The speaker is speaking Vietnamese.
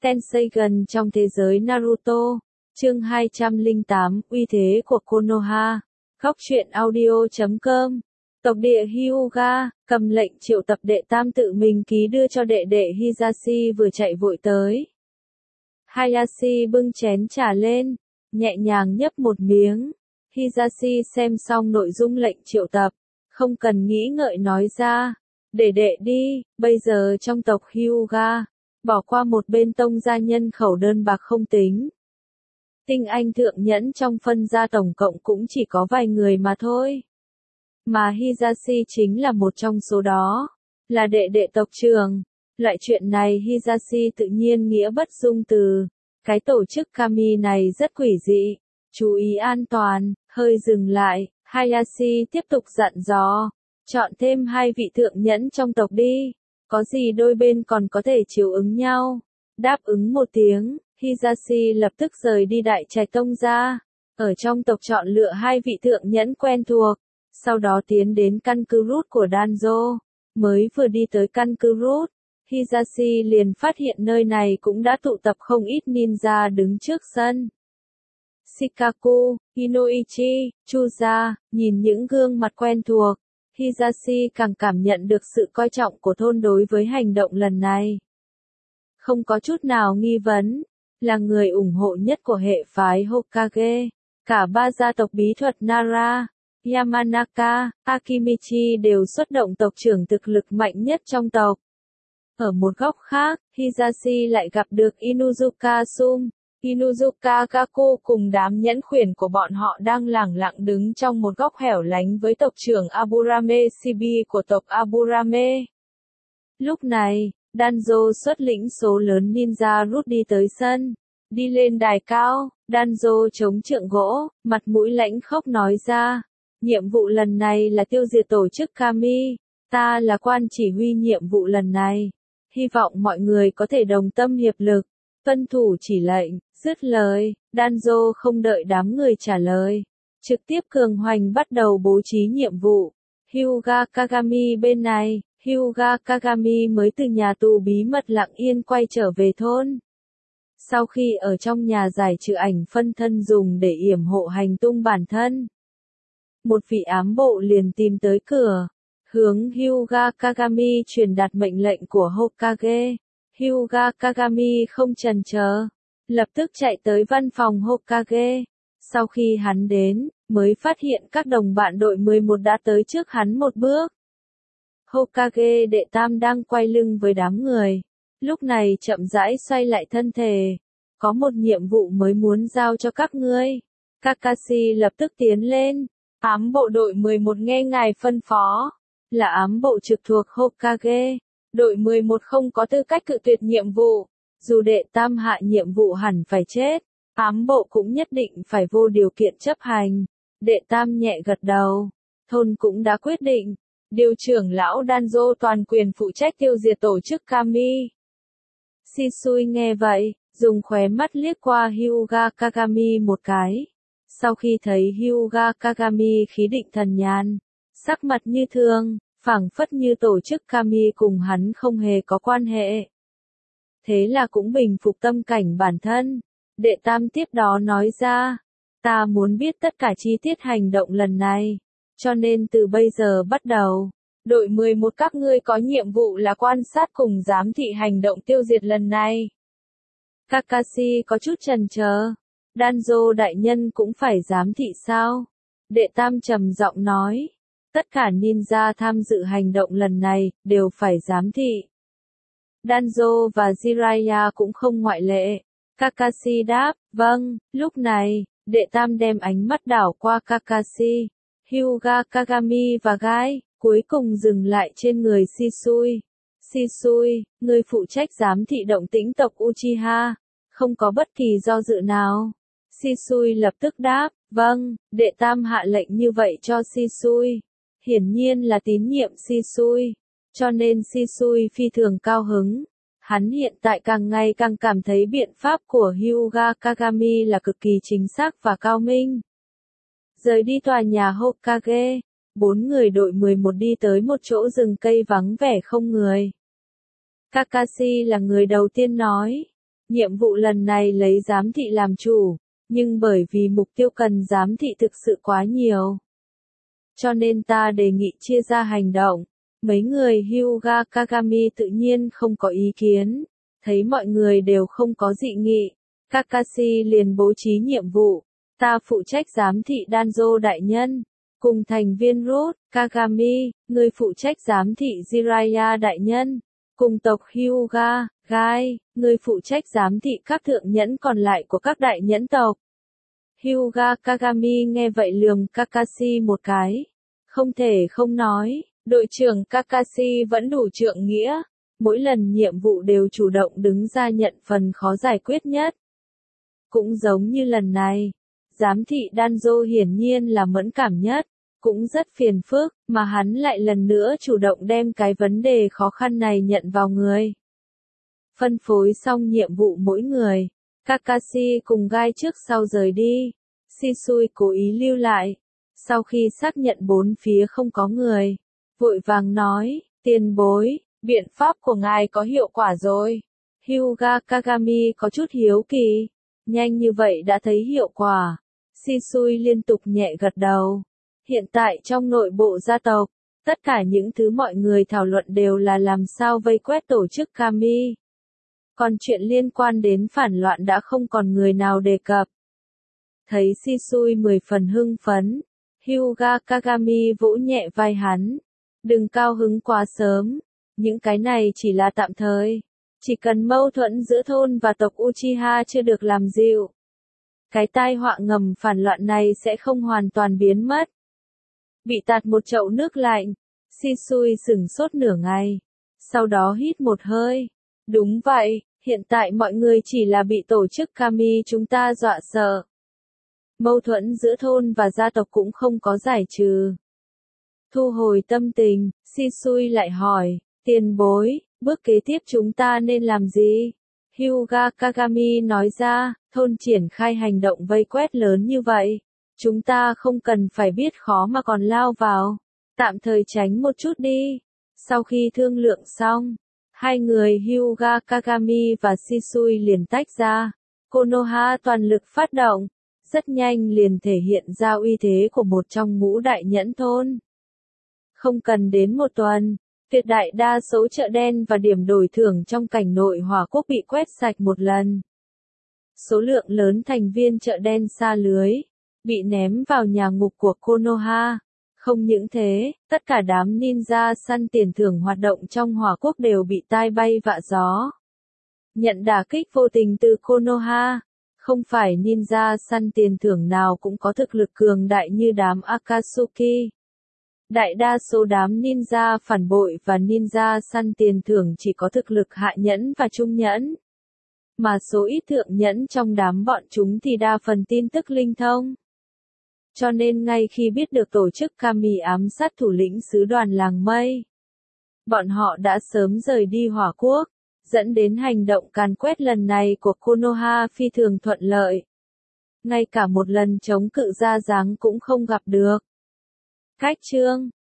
Tenseigan trong thế giới Naruto. Chương 208, uy thế của Konoha. Góc truyện audio.com. Tộc địa Hyuga, cầm lệnh triệu tập đệ tam tự mình ký đưa cho đệ đệ Hisashi vừa chạy vội tới. Hayashi bưng chén trà lên, nhẹ nhàng nhấp một miếng. Hisashi xem xong nội dung lệnh triệu tập, không cần nghĩ ngợi nói ra. Để đệ đi, bây giờ trong tộc Hyuga, bỏ qua một bên tông gia nhân khẩu đơn bạc không tính. Tinh anh thượng nhẫn trong phân gia tổng cộng cũng chỉ có vài người mà thôi. Mà Hisashi chính là một trong số đó, là đệ đệ tộc trưởng. Loại chuyện này Hisashi tự nhiên nghĩa bất dung từ. Cái tổ chức kami này rất quỷ dị, chú ý an toàn. Hơi dừng lại, Hayashi tiếp tục dặn dò, chọn thêm 2 vị thượng nhẫn trong tộc đi, có gì đôi bên còn có thể chiếu ứng nhau. Đáp ứng một tiếng, Hisashi lập tức rời đi Đại Trạch tông gia, ở trong tộc chọn lựa 2 vị thượng nhẫn quen thuộc, sau đó tiến đến căn cứ root của Danzo. Mới vừa đi tới căn cứ root, Hisashi liền phát hiện nơi này cũng đã tụ tập không ít ninja đứng trước sân. Shikaku, Inoichi, Chuza, nhìn những gương mặt quen thuộc, Hisashi càng cảm nhận được sự coi trọng của thôn đối với hành động lần này. Không có chút nào nghi vấn, là người ủng hộ nhất của hệ phái Hokage. Cả 3 gia tộc bí thuật Nara, Yamanaka, Akimichi đều xuất động tộc trưởng thực lực mạnh nhất trong tộc. Ở một góc khác, Hisashi lại gặp được Inuzuka Sum, Inuzuka Kaku cùng đám nhẫn khuyển của bọn họ đang lẳng lặng đứng trong một góc hẻo lánh với tộc trưởng Aburame Shibi của tộc Aburame. Lúc này, Danzo xuất lĩnh số lớn ninja rút đi tới sân. Đi lên đài cao, Danzo chống trượng gỗ, mặt mũi lãnh khốc nói ra. Nhiệm vụ lần này là tiêu diệt tổ chức Kami. Ta là quan chỉ huy nhiệm vụ lần này. Hy vọng mọi người có thể đồng tâm hiệp lực, tuân thủ chỉ lệnh. Dứt lời, Danzo không đợi đám người trả lời, trực tiếp cường hoành bắt đầu bố trí nhiệm vụ. Hyuga Kagami bên này, Hyuga Kagami mới từ nhà tù bí mật lặng yên quay trở về thôn. Sau khi ở trong nhà giải trừ ảnh phân thân dùng để yểm hộ hành tung bản thân, một vị ám bộ liền tìm tới cửa, hướng Hyuga Kagami truyền đạt mệnh lệnh của Hokage. Hyuga Kagami không chần chờ, lập tức chạy tới văn phòng Hokage. Sau khi hắn đến, mới phát hiện các đồng bạn đội 11 đã tới trước hắn một bước. Hokage đệ tam đang quay lưng với đám người, lúc này chậm rãi xoay lại thân thể. Có một nhiệm vụ mới muốn giao cho các ngươi. Kakashi lập tức tiến lên. Ám bộ đội 11 nghe ngài phân phó. Là ám bộ trực thuộc Hokage. Đội 11 không có tư cách cự tuyệt nhiệm vụ. Dù đệ tam hạ nhiệm vụ hẳn phải chết, ám bộ cũng nhất định phải vô điều kiện chấp hành. Đệ tam nhẹ gật đầu. Thôn cũng đã quyết định. Điều trưởng lão Danzo toàn quyền phụ trách tiêu diệt tổ chức Kami. Shisui nghe vậy, dùng khóe mắt liếc qua Hyuga Kagami một cái. Sau khi thấy Hyuga Kagami khí định thần nhàn, sắc mặt như thường, phảng phất như tổ chức Kami cùng hắn không hề có quan hệ. Thế là cũng bình phục tâm cảnh bản thân. Đệ tam tiếp đó nói ra, ta muốn biết tất cả chi tiết hành động lần này. Cho nên từ bây giờ bắt đầu, đội 11 các ngươi có nhiệm vụ là quan sát cùng giám thị hành động tiêu diệt lần này. Kakashi có chút chần chờ. Danzo đại nhân cũng phải giám thị sao? Đệ tam trầm giọng nói. Tất cả ninja tham dự hành động lần này, đều phải giám thị. Danzo và Jiraiya cũng không ngoại lệ. Kakashi đáp, vâng. Lúc này, đệ tam đem ánh mắt đảo qua Kakashi, Hyuga Kagami và Gai, cuối cùng dừng lại trên người Shisui. Shisui, người phụ trách giám thị động tĩnh tộc Uchiha. Không có bất kỳ do dự nào. Shisui lập tức đáp, vâng. Đệ tam hạ lệnh như vậy cho Shisui. Hiển nhiên là tín nhiệm Shisui. Cho nên Shisui phi thường cao hứng. Hắn hiện tại càng ngày càng cảm thấy biện pháp của Hyuga Kagami là cực kỳ chính xác và cao minh. Rời đi tòa nhà Hokage, 4 người đội 11 đi tới một chỗ rừng cây vắng vẻ không người. Kakashi là người đầu tiên nói. Nhiệm vụ lần này lấy giám thị làm chủ, nhưng bởi vì mục tiêu cần giám thị thực sự quá nhiều. Cho nên ta đề nghị chia ra hành động. Mấy người Hyuga Kagami tự nhiên không có ý kiến, thấy mọi người đều không có dị nghị. Kakashi liền bố trí nhiệm vụ, ta phụ trách giám thị Danzo đại nhân, cùng thành viên Root, Kagami, người phụ trách giám thị Jiraiya đại nhân, cùng tộc Hyuga, Gai, người phụ trách giám thị các thượng nhẫn còn lại của các đại nhẫn tộc. Hyuga Kagami nghe vậy lườm Kakashi một cái, không thể không nói, đội trưởng Kakashi vẫn đủ trượng nghĩa, mỗi lần nhiệm vụ đều chủ động đứng ra nhận phần khó giải quyết nhất. Cũng giống như lần này, giám thị Danzo hiển nhiên là mẫn cảm nhất, cũng rất phiền phức, mà hắn lại lần nữa chủ động đem cái vấn đề khó khăn này nhận vào người. Phân phối xong nhiệm vụ mỗi người, Kakashi cùng Gai trước sau rời đi, Shisui cố ý lưu lại. Sau khi xác nhận bốn phía không có người, vội vàng nói, tiền bối, biện pháp của ngài có hiệu quả rồi. Hyuga Kagami có chút hiếu kỳ, nhanh như vậy đã thấy hiệu quả. Shisui liên tục nhẹ gật đầu. Hiện tại trong nội bộ gia tộc, tất cả những thứ mọi người thảo luận đều là làm sao vây quét tổ chức Kami. Còn chuyện liên quan đến phản loạn đã không còn người nào đề cập. Thấy Shisui 10 phần hưng phấn, Hyuga Kagami vỗ nhẹ vai hắn. Đừng cao hứng quá sớm, những cái này chỉ là tạm thời. Chỉ cần mâu thuẫn giữa thôn và tộc Uchiha chưa được làm dịu, cái tai họa ngầm phản loạn này sẽ không hoàn toàn biến mất. Bị tạt một chậu nước lạnh, Shisui sửng sốt nửa ngày, sau đó hít một hơi. Đúng vậy, hiện tại mọi người chỉ là bị tổ chức Kami chúng ta dọa sợ. Mâu thuẫn giữa thôn và gia tộc cũng không có giải trừ. Thu hồi tâm tình, Shisui lại hỏi, tiền bối, bước kế tiếp chúng ta nên làm gì? Hyuga Kagami nói ra, thôn triển khai hành động vây quét lớn như vậy. Chúng ta không cần phải biết khó mà còn lao vào. Tạm thời tránh một chút đi. Sau khi thương lượng xong, hai người Hyuga Kagami và Shisui liền tách ra. Konoha toàn lực phát động. Rất nhanh liền thể hiện ra uy thế của một trong ngũ đại nhẫn thôn. Không cần đến một tuần, tuyệt đại đa số chợ đen và điểm đổi thưởng trong cảnh nội hỏa quốc bị quét sạch một lần. Số lượng lớn thành viên chợ đen sa lưới, bị ném vào nhà ngục của Konoha. Không những thế, tất cả đám ninja săn tiền thưởng hoạt động trong hỏa quốc đều bị tai bay vạ gió. Nhận đả kích vô tình từ Konoha. Không phải ninja săn tiền thưởng nào cũng có thực lực cường đại như đám Akatsuki. Đại đa số đám ninja phản bội và ninja săn tiền thưởng chỉ có thực lực hạ nhẫn và trung nhẫn. Mà số ít thượng nhẫn trong đám bọn chúng thì đa phần tin tức linh thông. Cho nên ngay khi biết được tổ chức Kami ám sát thủ lĩnh sứ đoàn làng mây, bọn họ đã sớm rời đi hỏa quốc, dẫn đến hành động càn quét lần này của Konoha phi thường thuận lợi. Ngay cả một lần chống cự ra dáng cũng không gặp được. Cách chương